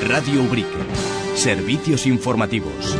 Radio Ubrique. Servicios informativos.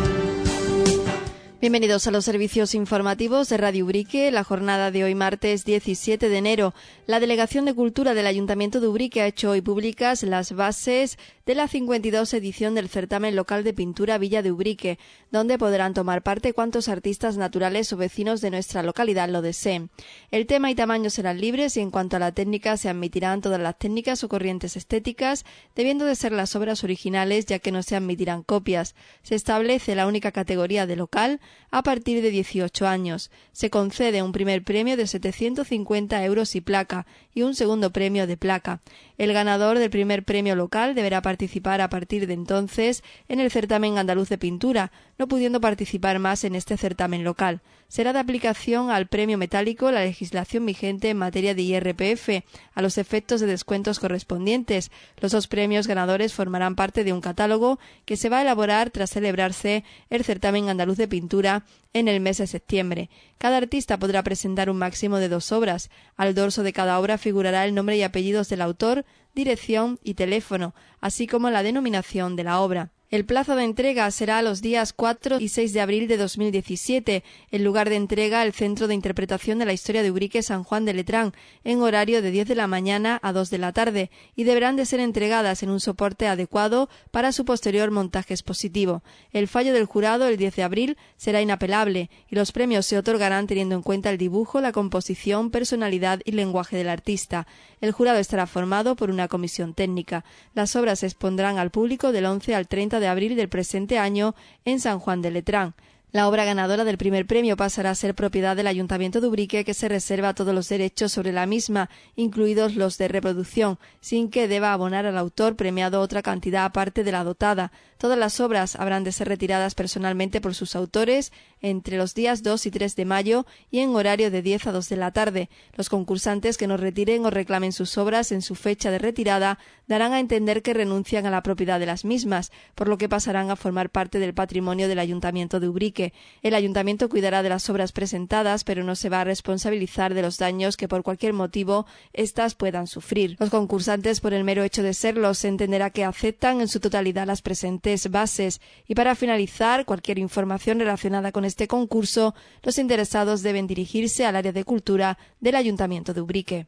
Bienvenidos a los servicios informativos de Radio Ubrique. La jornada de hoy, martes 17 de enero. La Delegación de Cultura del Ayuntamiento de Ubrique ha hecho hoy públicas las bases de la 52 edición del certamen local de pintura Villa de Ubrique, donde podrán tomar parte cuantos artistas naturales o vecinos de nuestra localidad lo deseen. El tema y tamaño serán libres y en cuanto a la técnica se admitirán todas las técnicas o corrientes estéticas, debiendo de ser las obras originales ya que no se admitirán copias. Se establece la única categoría de local a partir de 18 años. Se concede un primer premio de 750 euros y placa y un segundo premio de placa. El ganador del primer premio local deberá participar a partir de entonces en el certamen andaluz de pintura, no pudiendo participar más en este certamen local. Será de aplicación al premio metálico la legislación vigente en materia de IRPF, a los efectos de descuentos correspondientes. Los dos premios ganadores formarán parte de un catálogo que se va a elaborar tras celebrarse el certamen andaluz de pintura en el mes de septiembre. Cada artista podrá presentar un máximo de 2 obras. Al dorso de cada obra figurará el nombre y apellidos del autor, dirección y teléfono, así como la denominación de la obra. El plazo de entrega será los días 4 y 6 de abril de 2017. El lugar de entrega, el Centro de Interpretación de la Historia de Ubrique San Juan de Letrán, en horario de 10 de la mañana a 2 de la tarde, y deberán de ser entregadas en un soporte adecuado para su posterior montaje expositivo. El fallo del jurado, el 10 de abril, será inapelable, y los premios se otorgarán teniendo en cuenta el dibujo, la composición, personalidad y lenguaje del artista. El jurado estará formado por una comisión técnica. Las obras se expondrán al público del 11 al 30 de abril del presente año en San Juan de Letrán. La obra ganadora del primer premio pasará a ser propiedad del Ayuntamiento de Ubrique, que se reserva todos los derechos sobre la misma, incluidos los de reproducción, sin que deba abonar al autor premiado otra cantidad aparte de la dotada. Todas las obras habrán de ser retiradas personalmente por sus autores entre los días 2 y 3 de mayo y en horario de 10 a 2 de la tarde. Los concursantes que no retiren o reclamen sus obras en su fecha de retirada darán a entender que renuncian a la propiedad de las mismas, por lo que pasarán a formar parte del patrimonio del Ayuntamiento de Ubrique. El Ayuntamiento cuidará de las obras presentadas, pero no se va a responsabilizar de los daños que por cualquier motivo éstas puedan sufrir. Los concursantes, por el mero hecho de serlo, se entenderá que aceptan en su totalidad las presentes bases. Y para finalizar, cualquier información relacionada con este concurso, los interesados deben dirigirse al área de cultura del Ayuntamiento de Ubrique.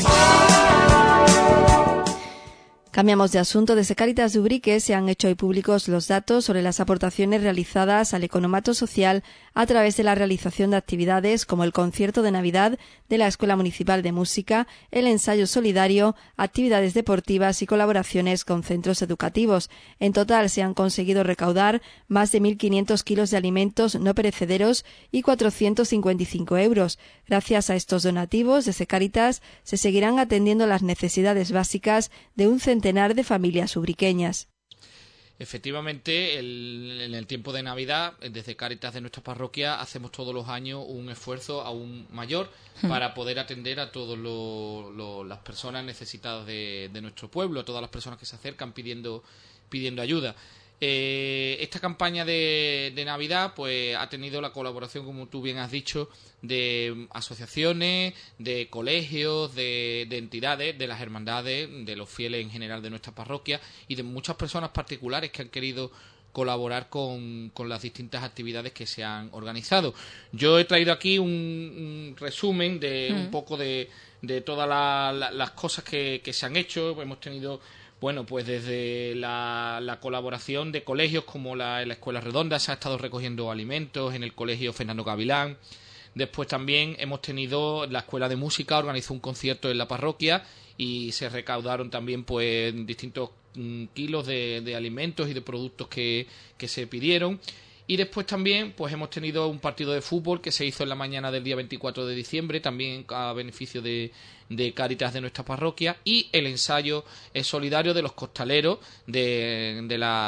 Cambiamos de asunto. Desde Cáritas de Ubrique se han hecho hoy públicos los datos sobre las aportaciones realizadas al economato social a través de la realización de actividades como el concierto de Navidad de la Escuela Municipal de Música, el ensayo solidario, actividades deportivas y colaboraciones con centros educativos. En total se han conseguido recaudar más de 1.500 kilos de alimentos no perecederos y 455 euros. Gracias a estos donativos, desde Cáritas se seguirán atendiendo las necesidades básicas de un centenar de familias ubriqueñas. Efectivamente, en el tiempo de Navidad, desde Cáritas de nuestra parroquia, hacemos todos los años un esfuerzo aún mayor para poder atender a todas las personas necesitadas de nuestro pueblo, a todas las personas que se acercan pidiendo ayuda. Esta campaña de Navidad pues ha tenido la colaboración, como tú bien has dicho, de asociaciones, de colegios, de entidades, de las hermandades, de los fieles en general de nuestra parroquia y de muchas personas particulares que han querido colaborar con las distintas actividades que se han organizado. Yo he traído aquí un resumen de un poco de todas las cosas que se han hecho. Hemos tenido pues desde la colaboración de colegios como la Escuela Redonda, se ha estado recogiendo alimentos en el colegio Fernando Gavilán. Después también hemos tenido la Escuela de Música, organizó un concierto en la parroquia y se recaudaron también pues distintos kilos de alimentos y de productos que se pidieron. Y después también pues hemos tenido un partido de fútbol que se hizo en la mañana del día 24 de diciembre, también a beneficio de Cáritas de nuestra parroquia, y el ensayo solidario de los costaleros de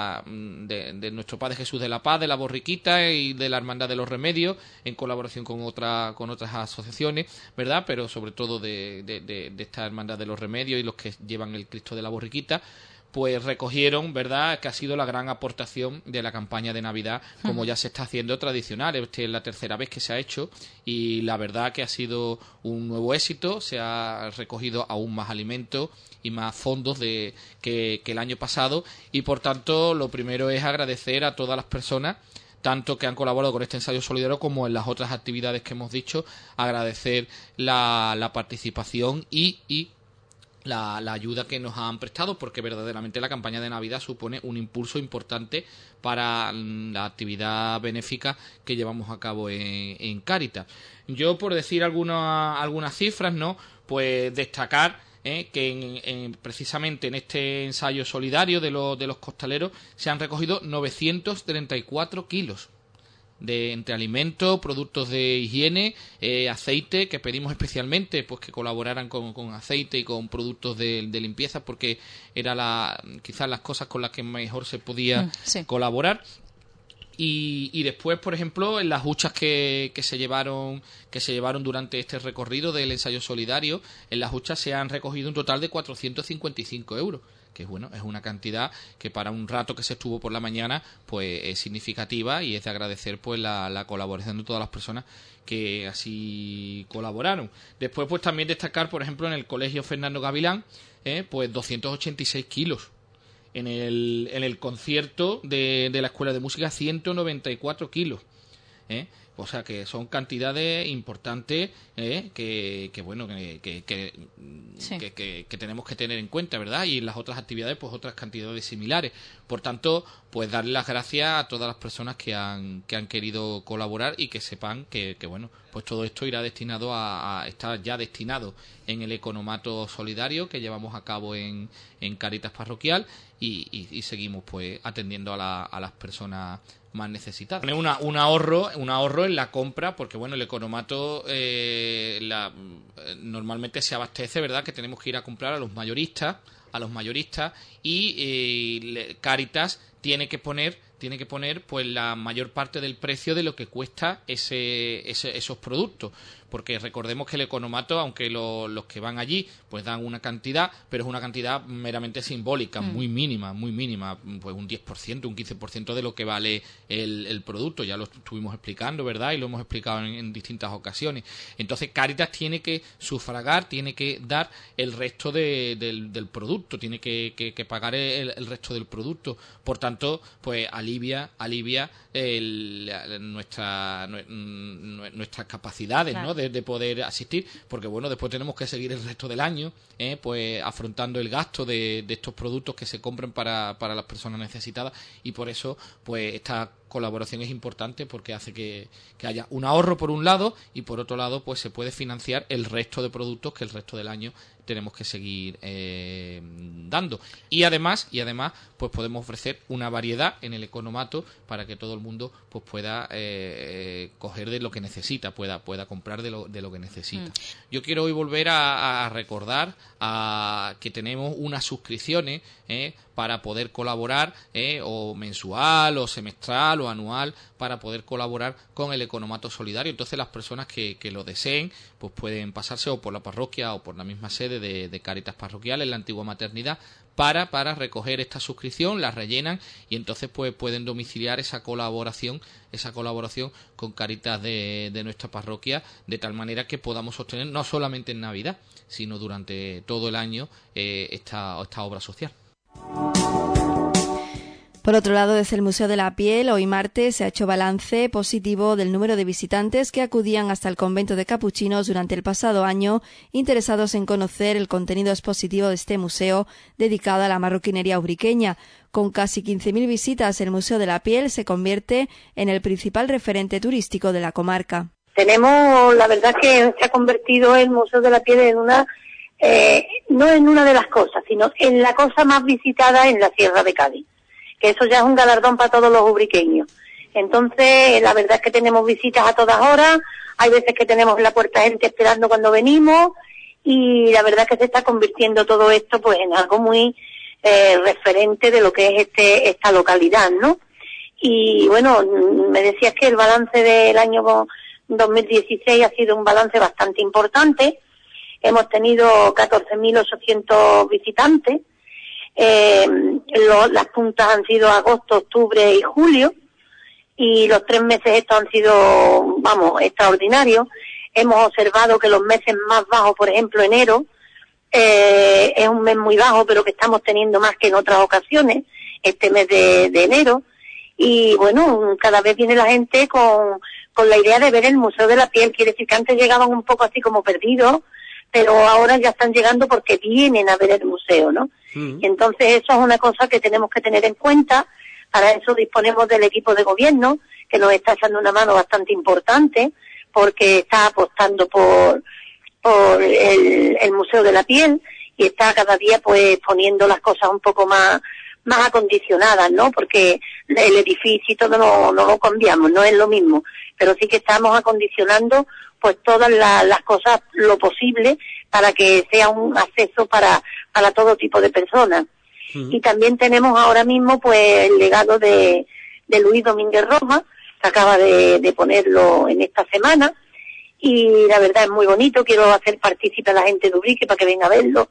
nuestro Padre Jesús de la Paz, de la Borriquita y de la Hermandad de los Remedios, en colaboración con otras asociaciones, ¿verdad? Pero sobre todo de esta Hermandad de los Remedios y los que llevan el Cristo de la Borriquita. pues recogieron, ¿verdad?, que ha sido la gran aportación de la campaña de Navidad, como ya se está haciendo tradicional. Esta es la tercera vez que se ha hecho y la verdad que ha sido un nuevo éxito. Se ha recogido aún más alimentos y más fondos que el año pasado, y por tanto lo primero es agradecer a todas las personas tanto que han colaborado con este ensayo solidario como en las otras actividades que hemos dicho, agradecer la participación y la ayuda que nos han prestado, porque verdaderamente la campaña de Navidad supone un impulso importante para la actividad benéfica que llevamos a cabo en Cáritas. Yo, por decir algunas cifras, ¿no?, pues destacar que precisamente en este ensayo solidario de los costaleros se han recogido 934 kilos entre alimentos, productos de higiene, aceite, que pedimos especialmente pues que colaboraran con aceite y con productos de limpieza, porque era quizás las cosas con las que mejor se podía colaborar. Y después, por ejemplo, en las huchas que se llevaron durante este recorrido del ensayo solidario, en las huchas se han recogido un total de 455 euros, que bueno, es una cantidad que para un rato que se estuvo por la mañana pues es significativa, y es de agradecer pues la colaboración de todas las personas que así colaboraron. Después pues también destacar, por ejemplo, en el Colegio Fernando Gavilán, pues 286 kilos. En el concierto de la Escuela de Música, 194 kilos. O sea que son cantidades importantes que tenemos que tener en cuenta, ¿verdad? Y en las otras actividades, pues otras cantidades similares. Por tanto, pues darle las gracias a todas las personas que han querido colaborar, y que sepan que bueno, pues todo esto irá destinado está ya destinado en el economato solidario que llevamos a cabo en Cáritas Parroquial, y seguimos pues atendiendo a las personas más necesitadas. Un ahorro en la compra, porque bueno, el economato normalmente se abastece, ¿verdad?, que tenemos que ir a comprar a los mayoristas, y Cáritas tiene que poner pues la mayor parte del precio de lo que cuesta esos productos, porque recordemos que el economato, aunque los que van allí pues dan una cantidad, pero es una cantidad meramente simbólica, muy mínima, pues un 10%, un 15% de lo que vale el producto. Ya lo estuvimos explicando, ¿verdad?, y lo hemos explicado en distintas ocasiones. Entonces Cáritas tiene que sufragar, tiene que dar el resto del producto, tiene que pagar el resto del producto. Por tanto, pues alivia nuestras capacidades, claro, ¿no?, de poder asistir, porque bueno, después tenemos que seguir el resto del año pues afrontando el gasto de estos productos que se compran para las personas necesitadas, y por eso pues esta colaboración es importante, porque hace que haya un ahorro por un lado, y por otro lado pues se puede financiar el resto de productos que el resto del año tenemos que seguir dando. Y además pues podemos ofrecer una variedad en el economato para que todo el mundo pues pueda coger de lo que necesita, pueda comprar de lo que necesita. Yo quiero hoy volver a recordar que tenemos unas suscripciones para poder colaborar, o mensual, o semestral, o anual, para poder colaborar con el economato solidario. Entonces las personas que lo deseen pues pueden pasarse o por la parroquia o por la misma sede de Cáritas Parroquial en la antigua maternidad para recoger esta suscripción, la rellenan, y entonces pues pueden domiciliar esa colaboración con Cáritas de nuestra parroquia, de tal manera que podamos sostener no solamente en Navidad, sino durante todo el año esta obra social. Por otro lado, desde el Museo de la Piel, hoy martes se ha hecho balance positivo del número de visitantes que acudían hasta el convento de capuchinos durante el pasado año, interesados en conocer el contenido expositivo de este museo dedicado a la marroquinería ubriqueña. Con casi 15.000 visitas, el Museo de la Piel se convierte en el principal referente turístico de la comarca. La verdad que se ha convertido el Museo de la Piel en no en una de las cosas, sino en la cosa más visitada en la Sierra de Cádiz, que eso ya es un galardón para todos los ubriqueños. Entonces, la verdad es que tenemos visitas a todas horas, hay veces que tenemos en la puerta gente esperando cuando venimos, y la verdad es que se está convirtiendo todo esto pues en algo muy referente de lo que es esta localidad, ¿no? Y bueno, me decías que el balance del año 2016 ha sido un balance bastante importante. Hemos tenido 14.800 visitantes. Las puntas han sido agosto, octubre y julio, y los 3 meses estos han sido, extraordinarios. Hemos observado que los meses más bajos, por ejemplo enero, es un mes muy bajo, pero que estamos teniendo más que en otras ocasiones, este mes de enero. Y bueno, cada vez viene la gente con la idea de ver el Museo de la Piel. Quiere decir que antes llegaban un poco así como perdidos, pero ahora ya están llegando porque vienen a ver el museo, ¿no? Entonces eso es una cosa que tenemos que tener en cuenta. Para eso disponemos del equipo de gobierno, que nos está echando una mano bastante importante, porque está apostando por el Museo de la Piel, y está cada día pues poniendo las cosas un poco más acondicionadas, ¿no? Porque el edificio y todo no lo cambiamos, no es lo mismo, pero sí que estamos acondicionando pues todas las cosas lo posible para que sea un acceso para todo tipo de personas. Y también tenemos ahora mismo pues el legado de Luis Domínguez Rojas, que acaba de ponerlo en esta semana, y la verdad es muy bonito. Quiero hacer partícipe a la gente de Ubrique para que venga a verlo.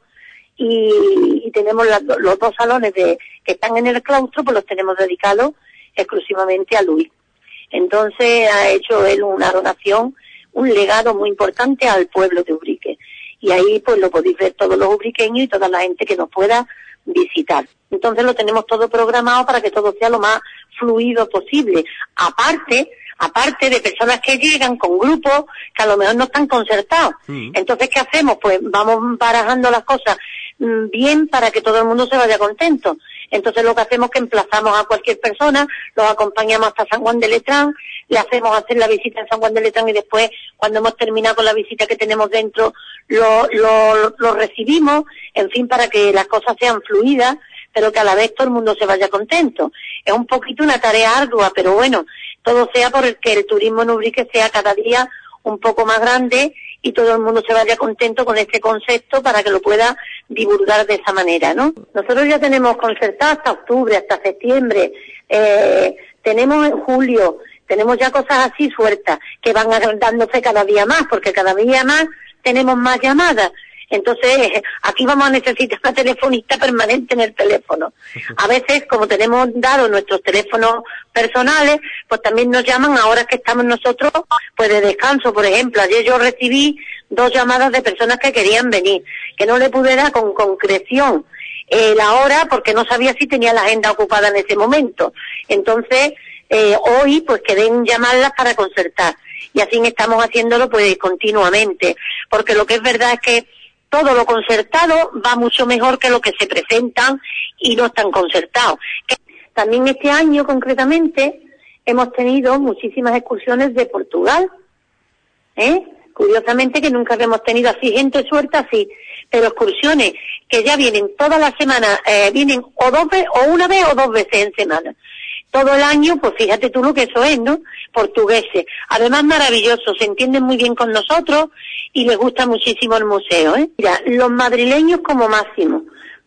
Y tenemos los 2 salones que están en el claustro, pues los tenemos dedicados exclusivamente a Luis. Entonces ha hecho él una donación, un legado muy importante al pueblo de Ubrique. Y ahí pues lo podéis ver todos los ubriqueños y toda la gente que nos pueda visitar. Entonces lo tenemos todo programado para que todo sea lo más fluido posible. Aparte de personas que llegan con grupos que a lo mejor no están concertados. Entonces, ¿qué hacemos? Pues vamos barajando las cosas bien para que todo el mundo se vaya contento. Entonces lo que hacemos es que emplazamos a cualquier persona, los acompañamos hasta San Juan de Letrán, le hacemos hacer la visita en San Juan de Letrán, y después, cuando hemos terminado con la visita que tenemos dentro, lo recibimos, en fin, para que las cosas sean fluidas, pero que a la vez todo el mundo se vaya contento. Es un poquito una tarea ardua, pero bueno, todo sea por el que el turismo en Ubrique sea cada día un poco más grande y todo el mundo se vaya contento con este concepto para que lo pueda divulgar de esa manera, ¿no? Nosotros ya tenemos concertado hasta octubre, hasta septiembre, tenemos en julio, tenemos ya cosas así sueltas que van agrandándose cada día más, porque cada día más tenemos más llamadas. Entonces, aquí vamos a necesitar una telefonista permanente en el teléfono. A veces, como tenemos dado nuestros teléfonos personales, pues también nos llaman ahora que estamos nosotros, pues de descanso. Por ejemplo, ayer yo recibí 2 llamadas de personas que querían venir, que no le pude dar con concreción la hora porque no sabía si tenía la agenda ocupada en ese momento. Entonces, hoy pues quedé en llamarlas para concertar. Y así estamos haciéndolo pues continuamente, porque lo que es verdad es que todo lo concertado va mucho mejor que lo que se presentan y no están concertados. También este año, concretamente, hemos tenido muchísimas excursiones de Portugal, Curiosamente que nunca habíamos tenido así gente suelta así, pero excursiones que ya vienen todas las semanas, vienen o una vez o 2 veces en semana. Todo el año, pues fíjate tú lo que eso es, ¿no? Portugueses. Además, maravilloso, se entienden muy bien con nosotros y les gusta muchísimo el museo, Mira, los madrileños como máximo.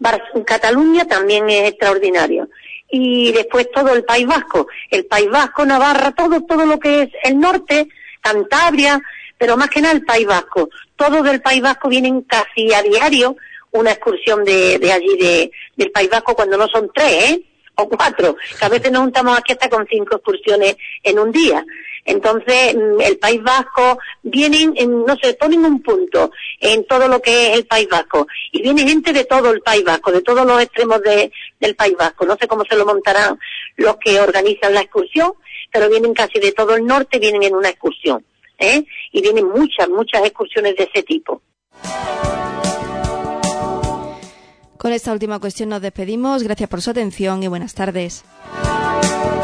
Cataluña también es extraordinario. Y después todo el País Vasco. El País Vasco, Navarra, todo lo que es el norte, Cantabria, pero más que nada el País Vasco. Todos del País Vasco vienen casi a diario una excursión de allí del País Vasco, cuando no son 3, o 4, que a veces nos juntamos aquí hasta con 5 excursiones en un día. Entonces, el País Vasco, vienen, ponen un punto en todo lo que es el País Vasco. Y viene gente de todo el País Vasco, de todos los extremos del País Vasco. No sé cómo se lo montarán los que organizan la excursión, pero vienen casi de todo el norte, vienen en una excursión, Y vienen muchas excursiones de ese tipo. Con esta última cuestión nos despedimos. Gracias por su atención y buenas tardes.